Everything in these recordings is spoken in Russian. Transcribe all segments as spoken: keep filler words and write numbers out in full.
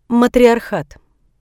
Матриархат.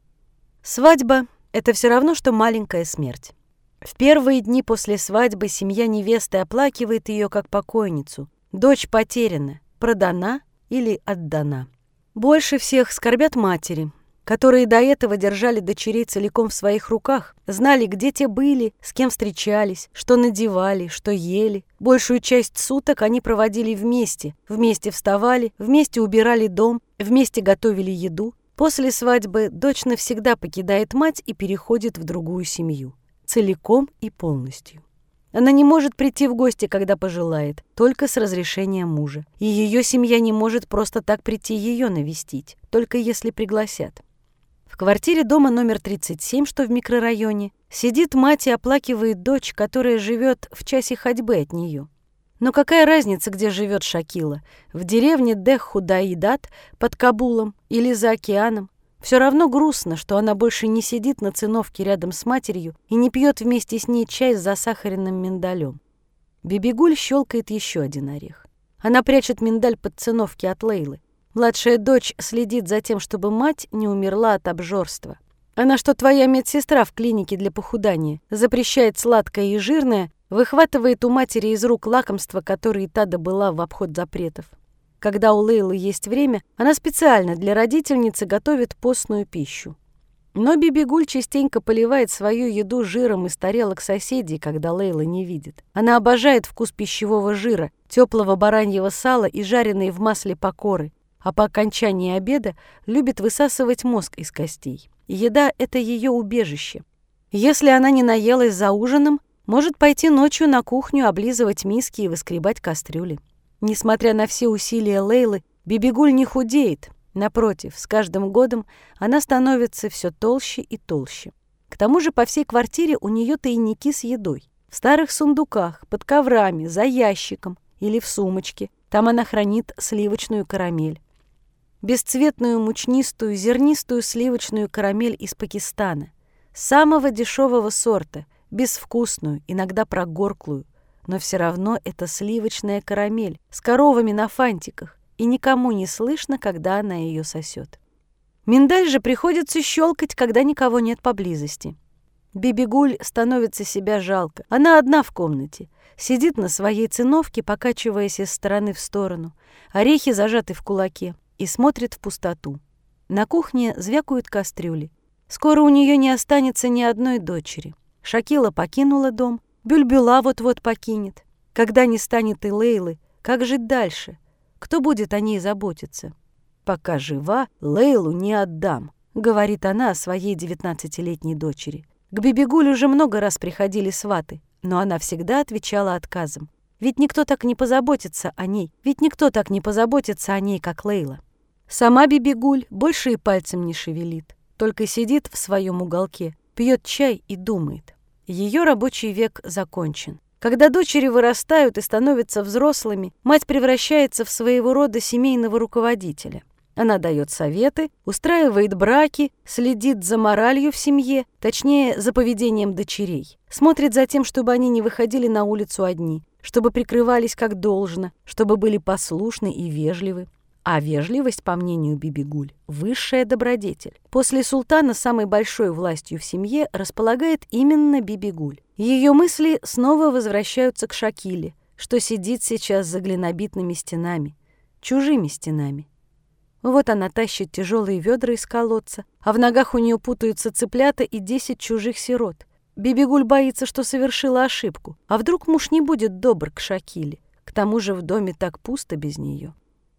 Свадьба — это все равно, что маленькая смерть. В первые дни после свадьбы семья невесты оплакивает ее как покойницу. Дочь потеряна, продана или отдана. Больше всех скорбят матери, которые до этого держали дочерей целиком в своих руках, знали, где те были, с кем встречались, что надевали, что ели. Большую часть суток они проводили вместе, вместе вставали, вместе убирали дом, вместе готовили еду. После свадьбы дочь навсегда покидает мать и переходит в другую семью. Целиком и полностью. Она не может прийти в гости, когда пожелает, только с разрешения мужа. И ее семья не может просто так прийти ее навестить, только если пригласят. В квартире дома номер тридцать семь, что в микрорайоне, сидит мать и оплакивает дочь, которая живет в часе ходьбы от нее. Но какая разница, где живет Шакила? В деревне Дех-Худаидат под Кабулом или за океаном? Все равно грустно, что она больше не сидит на циновке рядом с матерью и не пьет вместе с ней чай с засахаренным миндалем. Бибигуль щелкает еще один орех. Она прячет миндаль под циновки от Лейлы. Младшая дочь следит за тем, чтобы мать не умерла от обжорства. Она, что твоя медсестра в клинике для похудания, запрещает сладкое и жирное, выхватывает у матери из рук лакомства, которые та добыла в обход запретов. Когда у Лейлы есть время, она специально для родительницы готовит постную пищу. Но Бибигуль частенько поливает свою еду жиром из тарелок соседей, когда Лейла не видит. Она обожает вкус пищевого жира, теплого бараньего сала и жареные в масле покоры, а по окончании обеда любит высасывать мозг из костей. Еда — это ее убежище. Если она не наелась за ужином, может пойти ночью на кухню облизывать миски и выскребать кастрюли. Несмотря на все усилия Лейлы, Бибигуль не худеет. Напротив, с каждым годом она становится все толще и толще. К тому же по всей квартире у нее тайники с едой. В старых сундуках, под коврами, за ящиком или в сумочке. Там она хранит сливочную карамель. Бесцветную, мучнистую, зернистую сливочную карамель из Пакистана. Самого дешевого сорта, безвкусную, иногда прогорклую. Но все равно это сливочная карамель с коровами на фантиках, и никому не слышно, когда она ее сосет. Миндаль же приходится щелкать, когда никого нет поблизости. Бибигуль становится себя жалко. Она одна в комнате, сидит на своей циновке, покачиваясь из стороны в сторону, орехи зажаты в кулаке, и смотрит в пустоту. На кухне звякают кастрюли. Скоро у нее не останется ни одной дочери. Шакила покинула дом, Бюльбюла вот-вот покинет. Когда не станет и Лейлы, как жить дальше? Кто будет о ней заботиться? «Пока жива, Лейлу не отдам», — говорит она о своей девятнадцатилетней дочери. К Бибигуль уже много раз приходили сваты, но она всегда отвечала отказом. Ведь никто так не позаботится о ней, ведь никто так не позаботится о ней, как Лейла. Сама Бибигуль больше и пальцем не шевелит, только сидит в своем уголке, пьет чай и думает. Ее рабочий век закончен. Когда дочери вырастают и становятся взрослыми, мать превращается в своего рода семейного руководителя. Она дает советы, устраивает браки, следит за моралью в семье, точнее, за поведением дочерей. Смотрит за тем, чтобы они не выходили на улицу одни, чтобы прикрывались как должно, чтобы были послушны и вежливы. А вежливость, по мнению Бибигуль, высшая добродетель. После султана самой большой властью в семье располагает именно Бибигуль. Ее мысли снова возвращаются к Шакиле, что сидит сейчас за глинобитными стенами, чужими стенами. Вот она тащит тяжелые ведра из колодца, а в ногах у нее путаются цыплята и десять чужих сирот. Бибигуль боится, что совершила ошибку. А вдруг муж не будет добр к Шакиле? К тому же в доме так пусто без нее.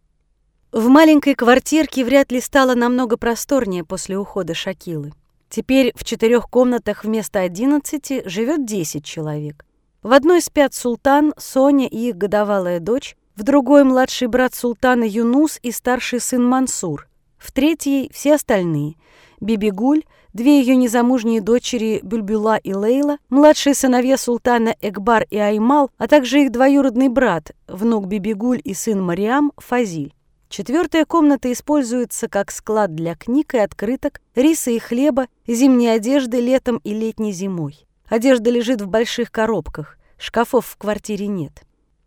В маленькой квартирке вряд ли стало намного просторнее после ухода Шакилы. Теперь в четырех комнатах вместо одиннадцати живет десять человек. В одной спят султан, Соня и их годовалая дочь, в другой младший брат султана Юнус и старший сын Мансур, в третьей все остальные – Бибигуль, две ее незамужние дочери Бюльбюла и Лейла, младшие сыновья султана Экбар и Аймал, а также их двоюродный брат, внук Бибигуль и сын Мариам Фазиль. Четвертая комната используется как склад для книг и открыток, риса и хлеба, зимней одежды летом и летней зимой. Одежда лежит в больших коробках, шкафов в квартире нет.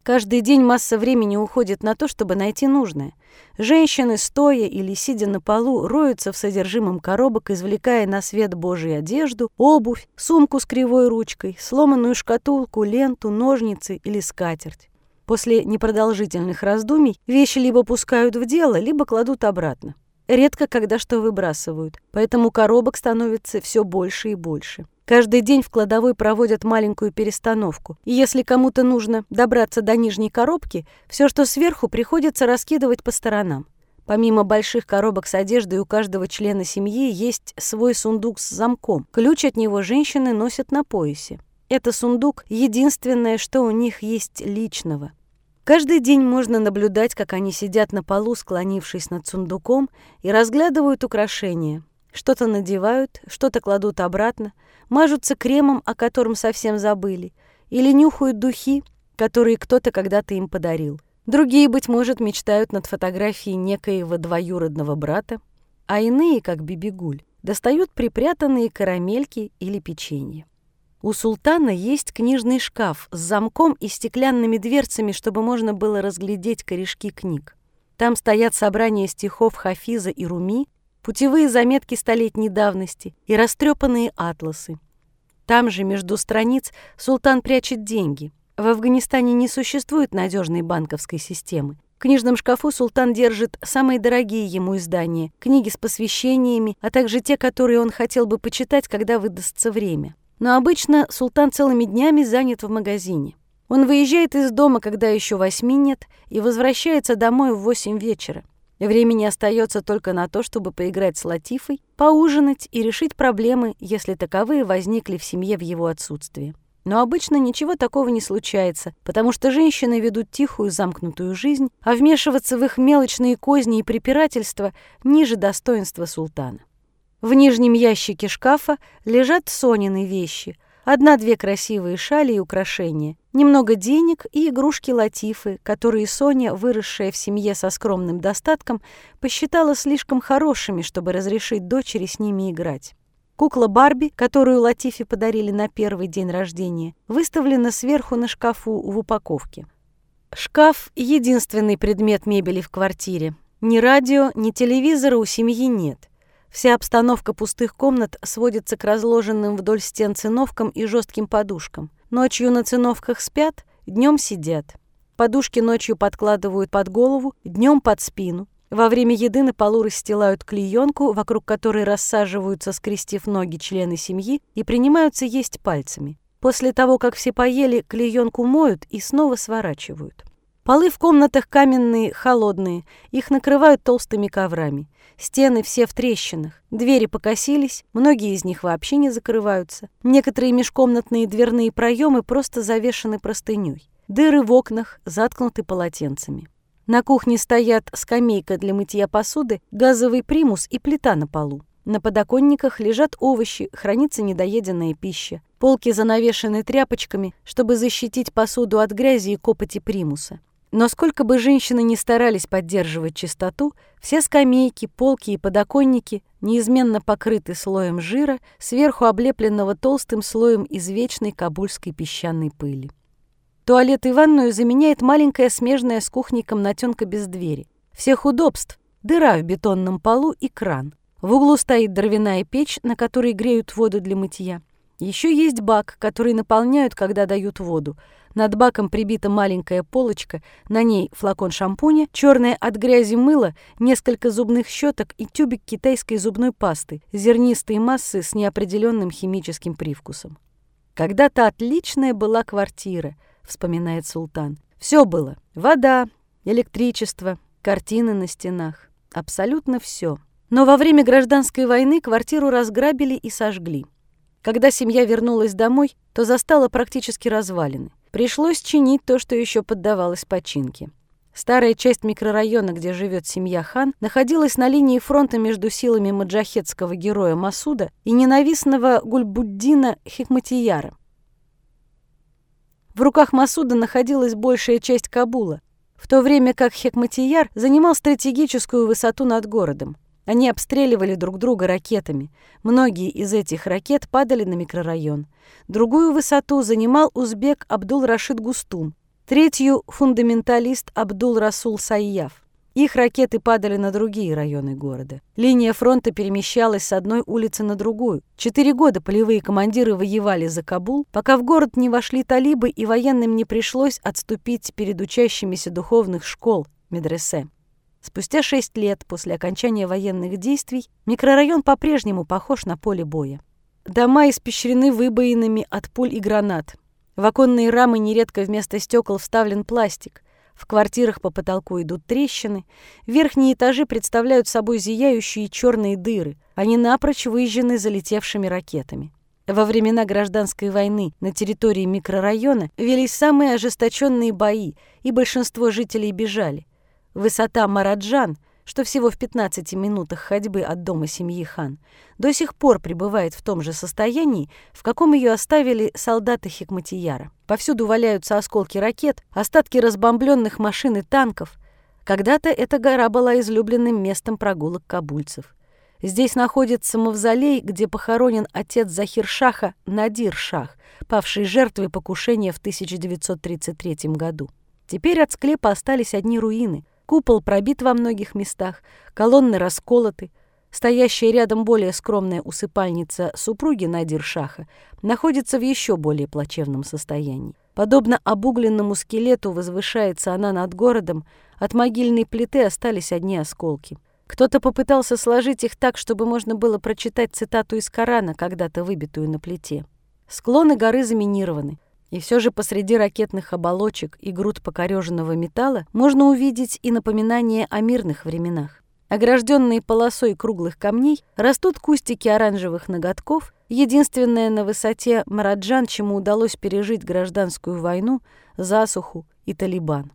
Каждый день масса времени уходит на то, чтобы найти нужное. Женщины, стоя или сидя на полу, роются в содержимом коробок, извлекая на свет Божий одежду, обувь, сумку с кривой ручкой, сломанную шкатулку, ленту, ножницы или скатерть. После непродолжительных раздумий вещи либо пускают в дело, либо кладут обратно. Редко когда что выбрасывают, поэтому коробок становится все больше и больше. Каждый день в кладовой проводят маленькую перестановку, и если кому-то нужно добраться до нижней коробки, все, что сверху, приходится раскидывать по сторонам. Помимо больших коробок с одеждой, у каждого члена семьи есть свой сундук с замком. Ключ от него женщины носят на поясе. Это сундук — единственное, что у них есть личного. Каждый день можно наблюдать, как они сидят на полу, склонившись над сундуком, и разглядывают украшения. Что-то надевают, что-то кладут обратно, мажутся кремом, о котором совсем забыли, или нюхают духи, которые кто-то когда-то им подарил. Другие, быть может, мечтают над фотографией некоего двоюродного брата, а иные, как Бибигуль, достают припрятанные карамельки или печенье. У султана есть книжный шкаф с замком и стеклянными дверцами, чтобы можно было разглядеть корешки книг. Там стоят собрания стихов Хафиза и Руми, путевые заметки столетней давности и растрепанные атласы. Там же, между страниц, султан прячет деньги. В Афганистане не существует надежной банковской системы. В книжном шкафу султан держит самые дорогие ему издания, книги с посвящениями, а также те, которые он хотел бы почитать, когда выдастся время. Но обычно султан целыми днями занят в магазине. Он выезжает из дома, когда еще восьми нет, и возвращается домой в восемь вечера. Времени остается только на то, чтобы поиграть с Латифой, поужинать и решить проблемы, если таковые возникли в семье в его отсутствие. Но обычно ничего такого не случается, потому что женщины ведут тихую, замкнутую жизнь, а вмешиваться в их мелочные козни и препирательства ниже достоинства султана. В нижнем ящике шкафа лежат Сонины вещи. Одна-две красивые шали и украшения, немного денег и игрушки Латифы, которые Соня, выросшая в семье со скромным достатком, посчитала слишком хорошими, чтобы разрешить дочери с ними играть. Кукла Барби, которую Латифе подарили на первый день рождения, выставлена сверху на шкафу в упаковке. Шкаф — единственный предмет мебели в квартире. Ни радио, ни телевизора у семьи нет. Вся обстановка пустых комнат сводится к разложенным вдоль стен циновкам и жестким подушкам. Ночью на циновках спят, днем сидят. Подушки ночью подкладывают под голову, днем под спину. Во время еды на полу расстилают клеенку, вокруг которой рассаживаются, скрестив ноги, члены семьи и принимаются есть пальцами. После того, как все поели, клеенку моют и снова сворачивают. Полы в комнатах каменные, холодные, их накрывают толстыми коврами. Стены все в трещинах, двери покосились, многие из них вообще не закрываются. Некоторые межкомнатные дверные проемы просто завешаны простыней. Дыры в окнах заткнуты полотенцами. На кухне стоят скамейка для мытья посуды, газовый примус и плита на полу. На подоконниках лежат овощи, хранится недоеденная пища. Полки занавешены тряпочками, чтобы защитить посуду от грязи и копоти примуса. Но сколько бы женщины ни старались поддерживать чистоту, все скамейки, полки и подоконники неизменно покрыты слоем жира, сверху облепленного толстым слоем извечной кабульской песчаной пыли. Туалет и ванную заменяет маленькая смежная с кухней комнатенка без двери. Всех удобств — дыра в бетонном полу и кран. В углу стоит дровяная печь, на которой греют воду для мытья. Еще есть бак, который наполняют, когда дают воду. Над баком прибита маленькая полочка, на ней флакон шампуня, черное от грязи мыло, несколько зубных щеток и тюбик китайской зубной пасты, зернистой массы с неопределенным химическим привкусом. «Когда-то отличная была квартира», — вспоминает султан. «Все было. Вода, электричество, картины на стенах. Абсолютно все. Но во время гражданской войны квартиру разграбили и сожгли. Когда семья вернулась домой, то застала практически развалины. Пришлось чинить то, что еще поддавалось починке. Старая часть микрорайона, где живет семья хан, находилась на линии фронта между силами маджахедского героя Масуда и ненавистного Гульбуддина Хикматияра. В руках Масуда находилась большая часть Кабула, в то время как Хикматияр занимал стратегическую высоту над городом. Они обстреливали друг друга ракетами. Многие из этих ракет падали на микрорайон. Другую высоту занимал узбек Абдул-Рашид Густум. третью – фундаменталист Абдул-Расул Сайяф. Их ракеты падали на другие районы города. Линия фронта перемещалась с одной улицы на другую. Четыре года полевые командиры воевали за Кабул, пока в город не вошли талибы и военным не пришлось отступить перед учащимися духовных школ медресе. Спустя шесть лет после окончания военных действий микрорайон по-прежнему похож на поле боя. Дома испещрены выбоинами от пуль и гранат. В оконные рамы нередко вместо стекол вставлен пластик. В квартирах по потолку идут трещины. Верхние этажи представляют собой зияющие черные дыры. Они напрочь выжжены залетевшими ракетами. Во времена гражданской войны на территории микрорайона велись самые ожесточенные бои, и большинство жителей бежали. Высота Мараджан, что всего в пятнадцати минутах ходьбы от дома семьи Хан, до сих пор пребывает в том же состоянии, в каком ее оставили солдаты Хикматияра. Повсюду валяются осколки ракет, остатки разбомбленных машин и танков. Когда-то эта гора была излюбленным местом прогулок кабульцев. Здесь находится мавзолей, где похоронен отец Захир-шаха Надир-шах, павший жертвой покушения в тысяча девятьсот тридцать третьем году. Теперь от склепа остались одни руины. Купол пробит во многих местах, колонны расколоты. Стоящая рядом более скромная усыпальница супруги Надир-шаха находится в еще более плачевном состоянии. Подобно обугленному скелету возвышается она над городом, от могильной плиты остались одни осколки. Кто-то попытался сложить их так, чтобы можно было прочитать цитату из Корана, когда-то выбитую на плите. Склоны горы заминированы. И все же посреди ракетных оболочек и груд покореженного металла можно увидеть и напоминание о мирных временах. Огражденные полосой круглых камней растут кустики оранжевых ноготков, единственное на высоте Мараджан, чему удалось пережить гражданскую войну, засуху и Талибан.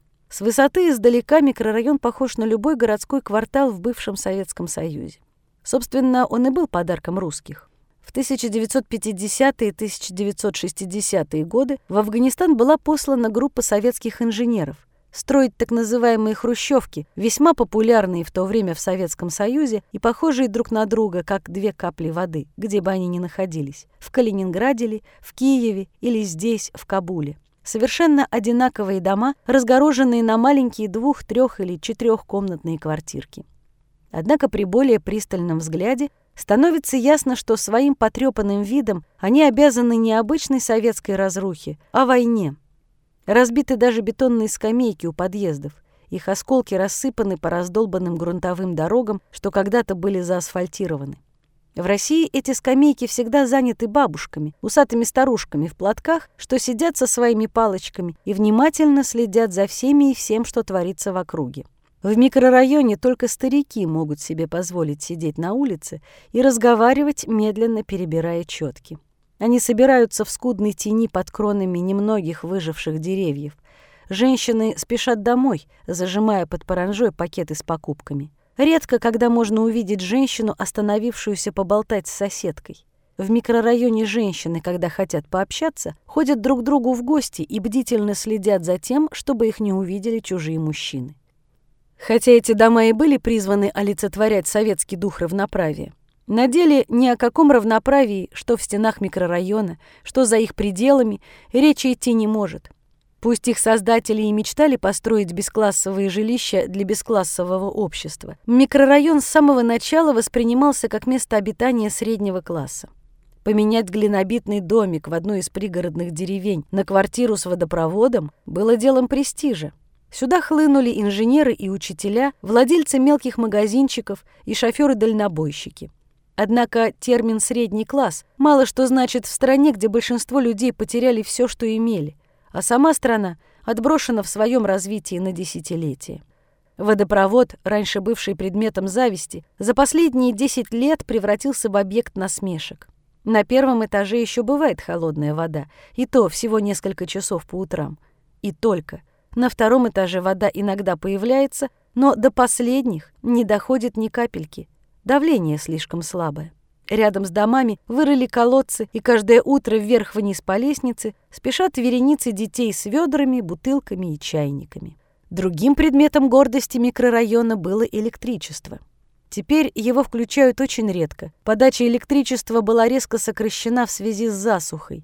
С высоты издалека микрорайон похож на любой городской квартал в бывшем Советском Союзе. Собственно, он и был подарком русских. В тысяча девятьсот пятидесятые — тысяча девятьсот шестидесятые годы в Афганистан была послана группа советских инженеров строить так называемые хрущевки, весьма популярные в то время в Советском Союзе и похожие друг на друга, как две капли воды, где бы они ни находились, в Калининграде ли, в Киеве или здесь, в Кабуле. Совершенно одинаковые дома, разгороженные на маленькие двух-, трех- или четырехкомнатные квартирки. Однако при более пристальном взгляде становится ясно, что своим потрепанным видом они обязаны не обычной советской разрухе, а войне. Разбиты даже бетонные скамейки у подъездов. Их осколки рассыпаны по раздолбанным грунтовым дорогам, что когда-то были заасфальтированы. В России эти скамейки всегда заняты бабушками, усатыми старушками в платках, что сидят со своими палочками и внимательно следят за всеми и всем, что творится в округе. В микрорайоне только старики могут себе позволить сидеть на улице и разговаривать, медленно перебирая четки. Они собираются в скудной тени под кронами немногих выживших деревьев. Женщины спешат домой, зажимая под паранжой пакеты с покупками. Редко, когда можно увидеть женщину, остановившуюся поболтать с соседкой. В микрорайоне женщины, когда хотят пообщаться, ходят друг к другу в гости и бдительно следят за тем, чтобы их не увидели чужие мужчины. Хотя эти дома и были призваны олицетворять советский дух равноправия, на деле ни о каком равноправии, что в стенах микрорайона, что за их пределами, речи идти не может. Пусть их создатели и мечтали построить бесклассовые жилища для бесклассового общества, микрорайон с самого начала воспринимался как место обитания среднего класса. Поменять глинобитный домик в одной из пригородных деревень на квартиру с водопроводом было делом престижа. Сюда хлынули инженеры и учителя, владельцы мелких магазинчиков и шофёры-дальнобойщики. Однако термин «средний класс» мало что значит в стране, где большинство людей потеряли все, что имели, а сама страна отброшена в своем развитии на десятилетия. Водопровод, раньше бывший предметом зависти, за последние десять лет превратился в объект насмешек. На первом этаже еще бывает холодная вода, и то всего несколько часов по утрам. И только. На втором этаже вода иногда появляется, но до последних не доходит ни капельки. Давление слишком слабое. Рядом с домами вырыли колодцы, и каждое утро вверх-вниз по лестнице спешат вереницы детей с ведрами, бутылками и чайниками. Другим предметом гордости микрорайона было электричество. Теперь его включают очень редко. Подача электричества была резко сокращена в связи с засухой.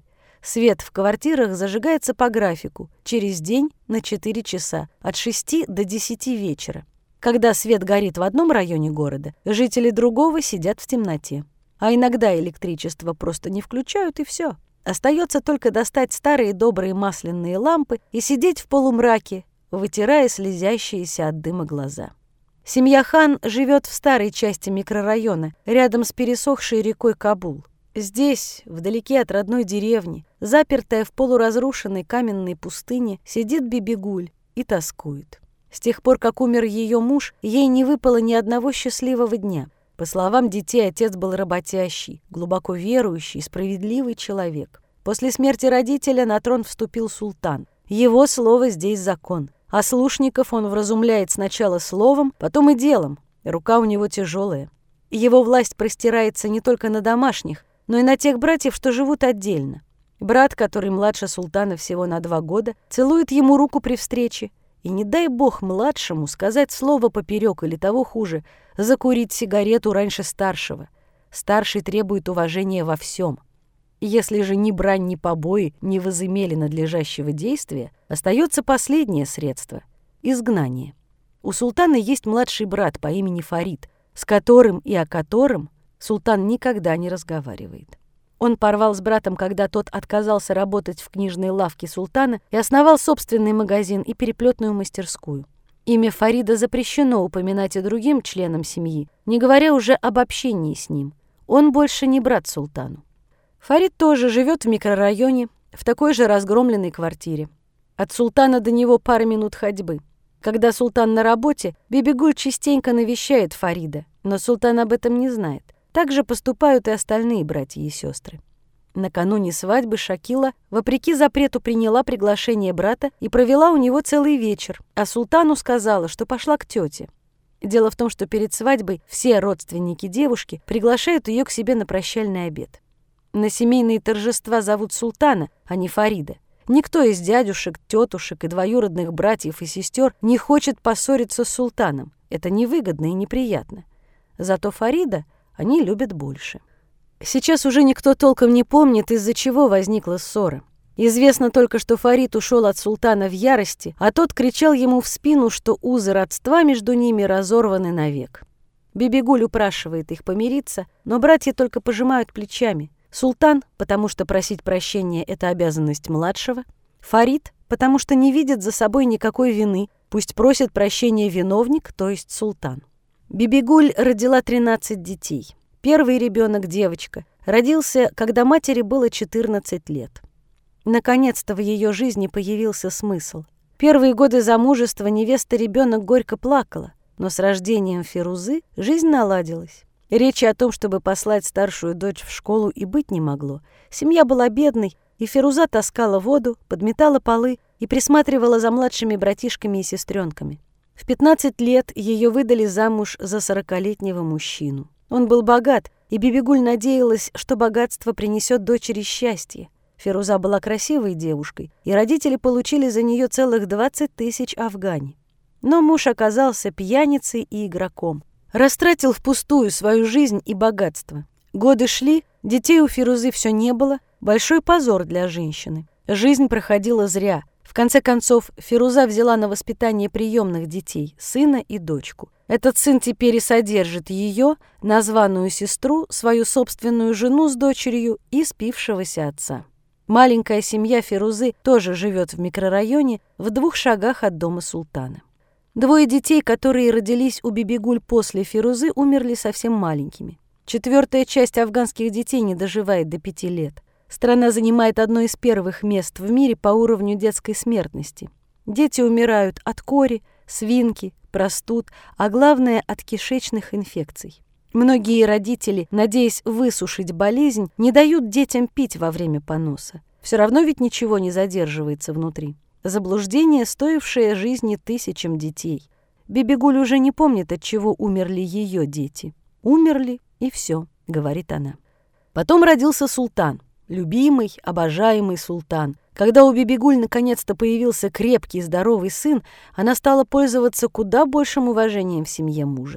Свет в квартирах зажигается по графику, через день на четыре часа, от шести до десяти вечера. Когда свет горит в одном районе города, жители другого сидят в темноте. А иногда электричество просто не включают, и все. Остается только достать старые добрые масляные лампы и сидеть в полумраке, вытирая слезящиеся от дыма глаза. Семья Хан живет в старой части микрорайона, рядом с пересохшей рекой Кабул. Здесь, вдалеке от родной деревни, запертая в полуразрушенной каменной пустыне, сидит Бибигуль и тоскует. С тех пор, как умер ее муж, ей не выпало ни одного счастливого дня. По словам детей, отец был работящий, глубоко верующий, справедливый человек. После смерти родителя на трон вступил султан. Его слово здесь закон. А слушников он вразумляет сначала словом, потом и делом. Рука у него тяжелая. Его власть простирается не только на домашних, но и на тех братьев, что живут отдельно. Брат, который младше султана всего на два года, целует ему руку при встрече. И не дай бог младшему сказать слово поперек или того хуже, закурить сигарету раньше старшего. Старший требует уважения во всем. Если же ни брань, ни побои не возымели надлежащего действия, остается последнее средство — изгнание. У султана есть младший брат по имени Фарид, с которым и о котором султан никогда не разговаривает. Он порвал с братом, когда тот отказался работать в книжной лавке султана и основал собственный магазин и переплетную мастерскую. Имя Фарида запрещено упоминать и другим членам семьи, не говоря уже об общении с ним. Он больше не брат султану. Фарид тоже живет в микрорайоне, в такой же разгромленной квартире. От султана до него пара минут ходьбы. Когда султан на работе, Бибигуль частенько навещает Фарида, но султан об этом не знает. Так же поступают и остальные братья и сестры. Накануне свадьбы Шакила, вопреки запрету, приняла приглашение брата и провела у него целый вечер, а султану сказала, что пошла к тете. Дело в том, что перед свадьбой все родственники девушки приглашают ее к себе на прощальный обед. На семейные торжества зовут султана, а не Фарида. Никто из дядюшек, тетушек и двоюродных братьев и сестер не хочет поссориться с султаном. Это невыгодно и неприятно. Зато Фарида они любят больше. Сейчас уже никто толком не помнит, из-за чего возникла ссора. Известно только, что Фарид ушел от султана в ярости, а тот кричал ему в спину, что узы родства между ними разорваны навек. Бибигуль упрашивает их помириться, но братья только пожимают плечами. Султан, потому что просить прощения — это обязанность младшего. Фарид, потому что не видит за собой никакой вины, пусть просит прощения виновник, то есть султан. Бибигуль родила тринадцать детей. Первый ребенок, девочка, родился, когда матери было четырнадцать лет. Наконец-то в ее жизни появился смысл. Первые годы замужества невеста-ребенок горько плакала, но с рождением Фирузы жизнь наладилась. Речи о том, чтобы послать старшую дочь в школу, и быть не могло. Семья была бедной, и Фируза таскала воду, подметала полы и присматривала за младшими братишками и сестренками. В пятнадцать лет ее выдали замуж за сорокалетнего мужчину. Он был богат, и Бибигуль надеялась, что богатство принесет дочери счастье. Фируза была красивой девушкой, и родители получили за нее целых двадцать тысяч афгани. Но муж оказался пьяницей и игроком. Растратил впустую свою жизнь и богатство. Годы шли, детей у Фирузы все не было, большой позор для женщины. Жизнь проходила зря. В конце концов, Фируза взяла на воспитание приемных детей, сына и дочку. Этот сын теперь и содержит ее, названную сестру, свою собственную жену с дочерью и спившегося отца. Маленькая семья Фирузы тоже живет в микрорайоне в двух шагах от дома султана. Двое детей, которые родились у Бибигуль после Фирузы, умерли совсем маленькими. Четвертая часть афганских детей не доживает до пяти лет. Страна занимает одно из первых мест в мире по уровню детской смертности. Дети умирают от кори, свинки, простуд, а главное — от кишечных инфекций. Многие родители, надеясь высушить болезнь, не дают детям пить во время поноса. Все равно ведь ничего не задерживается внутри. Заблуждение, стоившее жизни тысячам детей. Бибигуль уже не помнит, от чего умерли ее дети. «Умерли, и все», — говорит она. Потом родился султан. Любимый, обожаемый султан. Когда у Бибигуль наконец-то появился крепкий, здоровый сын, она стала пользоваться куда большим уважением в семье мужа.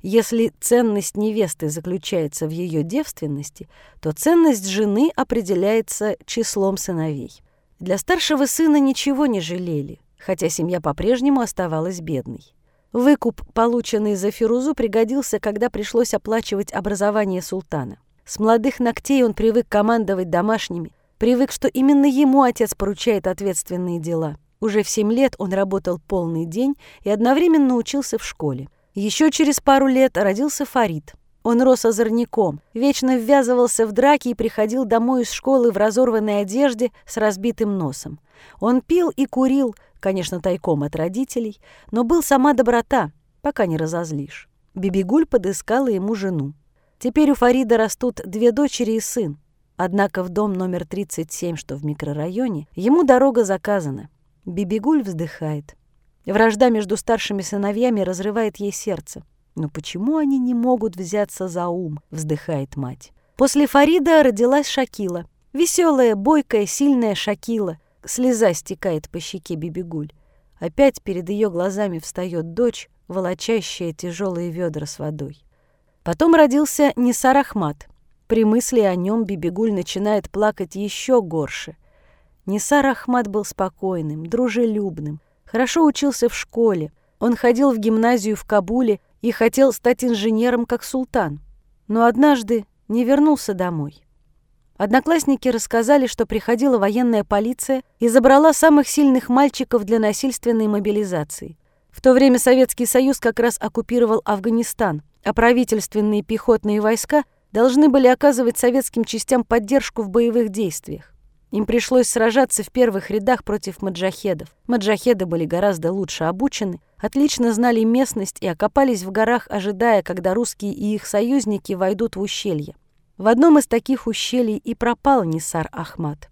Если ценность невесты заключается в ее девственности, то ценность жены определяется числом сыновей. Для старшего сына ничего не жалели, хотя семья по-прежнему оставалась бедной. Выкуп, полученный за Фирузу, пригодился, когда пришлось оплачивать образование султана. С молодых ногтей он привык командовать домашними, привык, что именно ему отец поручает ответственные дела. Уже в семь лет он работал полный день и одновременно учился в школе. Еще через пару лет родился Фарид. Он рос озорником, вечно ввязывался в драки и приходил домой из школы в разорванной одежде с разбитым носом. Он пил и курил, конечно, тайком от родителей, но был сама доброта, пока не разозлишь. Бибигуль подыскала ему жену. Теперь у Фарида растут две дочери и сын. Однако в дом номер тридцать семь, что в микрорайоне, ему дорога заказана. Бибигуль вздыхает. Вражда между старшими сыновьями разрывает ей сердце. «Но почему они не могут взяться за ум?» — вздыхает мать. После Фарида родилась Шакила. Веселая, бойкая, сильная Шакила. Слеза стекает по щеке Бибигуль. Опять перед ее глазами встает дочь, волочащая тяжелые ведра с водой. Потом родился Нисар Ахмад. При мысли о нем Бибигуль начинает плакать еще горше. Нисар Ахмад был спокойным, дружелюбным, хорошо учился в школе. Он ходил в гимназию в Кабуле и хотел стать инженером, как султан. Но однажды не вернулся домой. Одноклассники рассказали, что приходила военная полиция и забрала самых сильных мальчиков для насильственной мобилизации. В то время Советский Союз как раз оккупировал Афганистан, а правительственные пехотные войска должны были оказывать советским частям поддержку в боевых действиях. Им пришлось сражаться в первых рядах против маджахедов. Маджахеды были гораздо лучше обучены, отлично знали местность и окопались в горах, ожидая, когда русские и их союзники войдут в ущелье. В одном из таких ущелий и пропал Нисар Ахмад.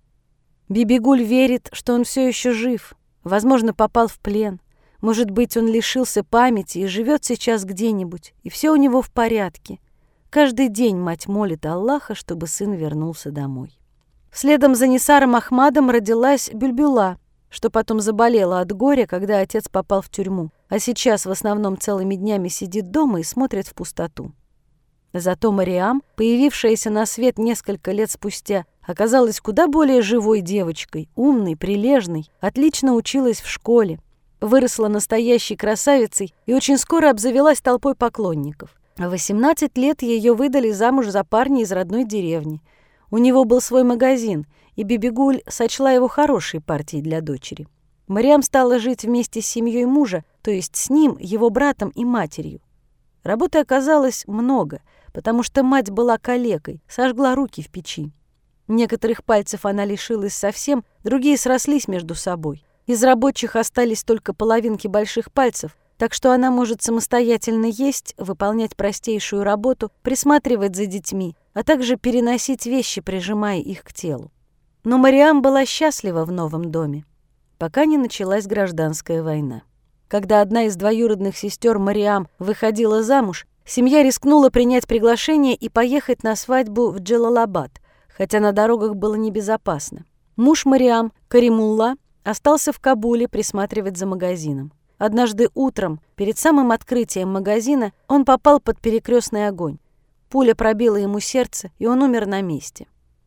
Бибигуль верит, что он все еще жив, возможно, попал в плен. Может быть, он лишился памяти и живет сейчас где-нибудь, и все у него в порядке. Каждый день мать молит Аллаха, чтобы сын вернулся домой. Следом за Нисаром Ахмадом родилась Бюльбюла, что потом заболела от горя, когда отец попал в тюрьму, а сейчас в основном целыми днями сидит дома и смотрит в пустоту. Зато Мариам, появившаяся на свет несколько лет спустя, оказалась куда более живой девочкой, умной, прилежной, отлично училась в школе, выросла настоящей красавицей и очень скоро обзавелась толпой поклонников. В восемнадцать лет ее выдали замуж за парня из родной деревни. У него был свой магазин, и Бибигуль сочла его хорошей партией для дочери. Мариам стала жить вместе с семьей мужа, то есть с ним, его братом и матерью. Работы оказалось много, потому что мать была калекой, сожгла руки в печи. Некоторых пальцев она лишилась совсем, другие срослись между собой. Из рабочих остались только половинки больших пальцев, так что она может самостоятельно есть, выполнять простейшую работу, присматривать за детьми, а также переносить вещи, прижимая их к телу. Но Мариам была счастлива в новом доме, пока не началась гражданская война. Когда одна из двоюродных сестер Мариам выходила замуж, семья рискнула принять приглашение и поехать на свадьбу в Джалалабад, хотя на дорогах было небезопасно. Муж Мариам, Каримулла, остался в Кабуле присматривать за магазином. Однажды утром, перед самым открытием магазина, он попал под перекрестный огонь. Пуля пробила ему сердце, и он умер на месте.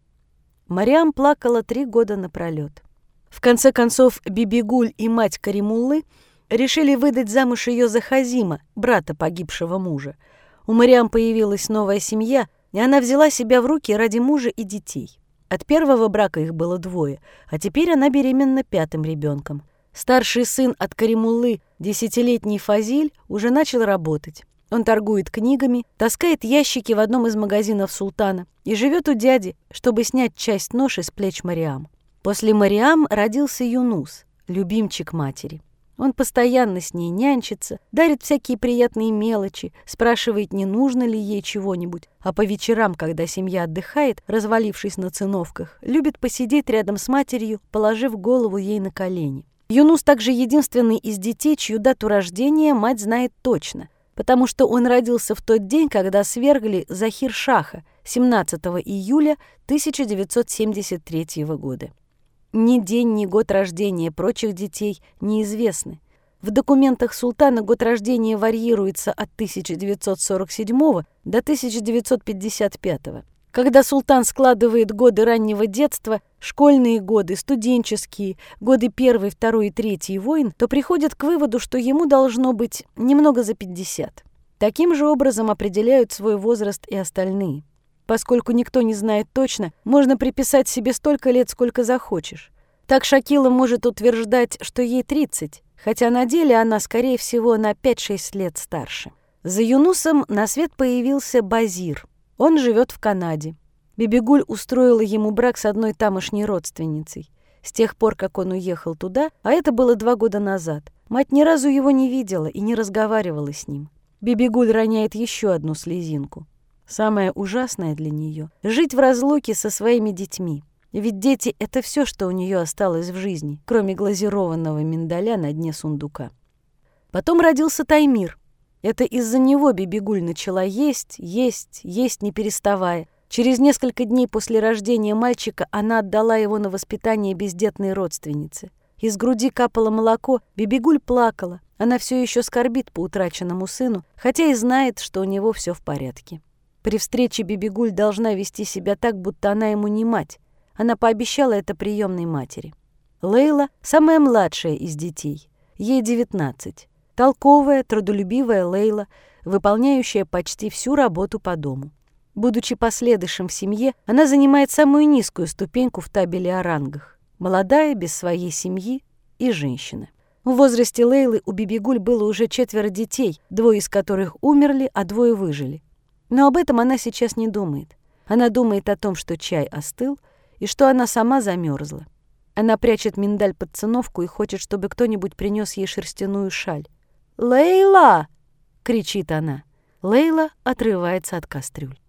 Мариам плакала три года напролёт. В конце концов, Бибигуль и мать Каримуллы решили выдать замуж ее за Хазима, брата погибшего мужа. У Мариам появилась новая семья, и она взяла себя в руки ради мужа и детей. От первого брака их было двое, а теперь она беременна пятым ребенком. Старший сын от Каримуллы, десятилетний Фазиль, уже начал работать. Он торгует книгами, таскает ящики в одном из магазинов султана и живет у дяди, чтобы снять часть ноши с плеч Мариам. После Мариам родился Юнус, любимчик матери. Он постоянно с ней нянчится, дарит всякие приятные мелочи, спрашивает, не нужно ли ей чего-нибудь, а по вечерам, когда семья отдыхает, развалившись на циновках, любит посидеть рядом с матерью, положив голову ей на колени. Юнус также единственный из детей, чью дату рождения мать знает точно, потому что он родился в тот день, когда свергли Захир-Шаха, семнадцатого июля тысяча девятьсот семьдесят третьего года. Ни день, ни год рождения прочих детей неизвестны. В документах султана год рождения варьируется от тысяча девятьсот сорок седьмого до тысяча девятьсот пятьдесят пятого. Когда султан складывает годы раннего детства, школьные годы, студенческие, годы первой, второй и третьей войн, то приходит к выводу, что ему должно быть немного за пятьдесят. Таким же образом определяют свой возраст и остальные. Поскольку никто не знает точно, можно приписать себе столько лет, сколько захочешь. Так Шакила может утверждать, что ей тридцать, хотя на деле она, скорее всего, на пять-шесть лет старше. За Юнусом на свет появился Базир. Он живет в Канаде. Бибигуль устроила ему брак с одной тамошней родственницей. С тех пор, как он уехал туда, а это было два года назад, мать ни разу его не видела и не разговаривала с ним. Бибигуль роняет еще одну слезинку. Самое ужасное для нее — жить в разлуке со своими детьми. Ведь дети — это все, что у нее осталось в жизни, кроме глазированного миндаля на дне сундука. Потом родился Таймир. Это из-за него Бибигуль начала есть, есть, есть не переставая. Через несколько дней после рождения мальчика она отдала его на воспитание бездетной родственнице. Из груди капало молоко, Бибигуль плакала. Она все еще скорбит по утраченному сыну, хотя и знает, что у него все в порядке. При встрече Бибигуль должна вести себя так, будто она ему не мать. Она пообещала это приемной матери. Лейла – самая младшая из детей. Ей девятнадцать. Толковая, трудолюбивая Лейла, выполняющая почти всю работу по дому. Будучи последующим в семье, она занимает самую низкую ступеньку в табеле о рангах. Молодая, без своей семьи и женщина. В возрасте Лейлы у Бибигуль было уже четверо детей, двое из которых умерли, а двое выжили. Но об этом она сейчас не думает. Она думает о том, что чай остыл и что она сама замерзла. Она прячет миндаль под циновку и хочет, чтобы кто-нибудь принес ей шерстяную шаль. «Лейла!» — кричит она. Лейла отрывается от кастрюль.